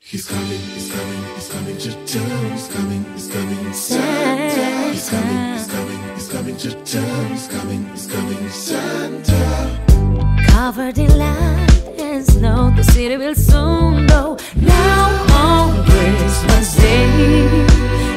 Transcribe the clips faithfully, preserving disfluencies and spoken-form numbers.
He's coming, he's coming, he's coming to town. He's coming, he's coming, Santa. He's coming, he's coming, he's coming to town. He's coming, he's coming, Santa. Covered in light and snow, the city will soon know. Now on Christmas Day,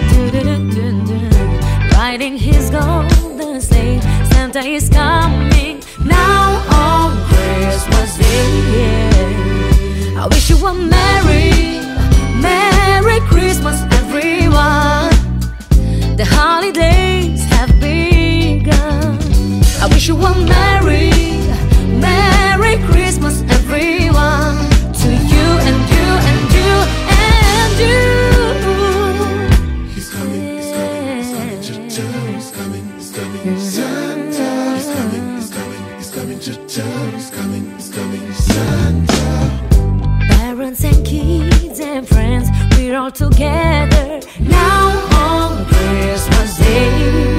riding his golden sleigh, Santa is coming. Now on Christmas Day, I wish you a merry, merry Christmas, everyone. The holidays have begun. I wish you a merry, merry Christmas, everyone. To you and you and you and you. He's coming, he's coming, he's coming to town. He's coming, he's coming, Santa. He's coming, he's coming, he's coming to town. He's coming, he's coming, Santa. Parents and kids and friends, we're all together now on Christmas Day.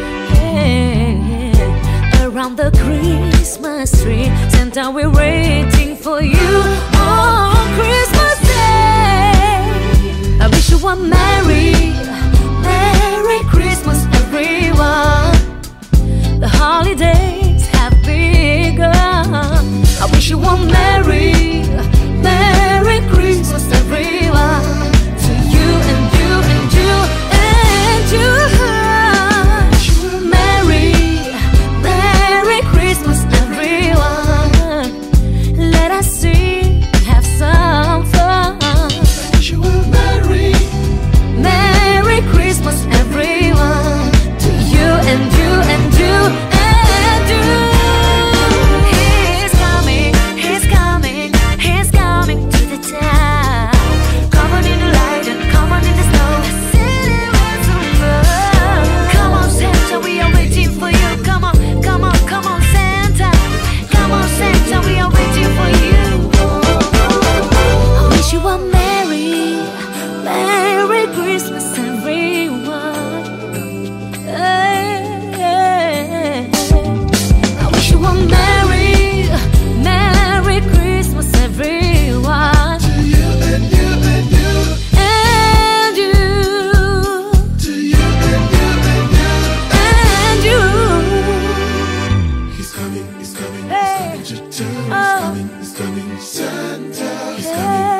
Yeah. Around the Christmas tree, Santa, we're waiting for you on Christmas Day. I wish you a merry, merry Christmas, everyone. The holidays have begun. I wish you a merry, merry Christmas, everyone. To you and you and you and you. Merry, merry Christmas, everyone. Let us sing, have some fun. You will marry. Merry Christmas, everyone. To you and you and you and you. He's coming, he's coming, he's coming to the town. Covered in the light and covered in the snow. The city was on fire. Come on, Santa, we are waiting for you. Come on, come on, come on, Santa. Come on, Santa, we are waiting for you. I wish you a merry, merry Christmas, everyone. Hey, I wish you a merry, merry Christmas, everyone. To you and you and you. And you, To you and you and you. and you. He's coming, he's coming, Hey. he's coming to town. Oh. He's coming, he's coming, Santa. He's Yeah. coming,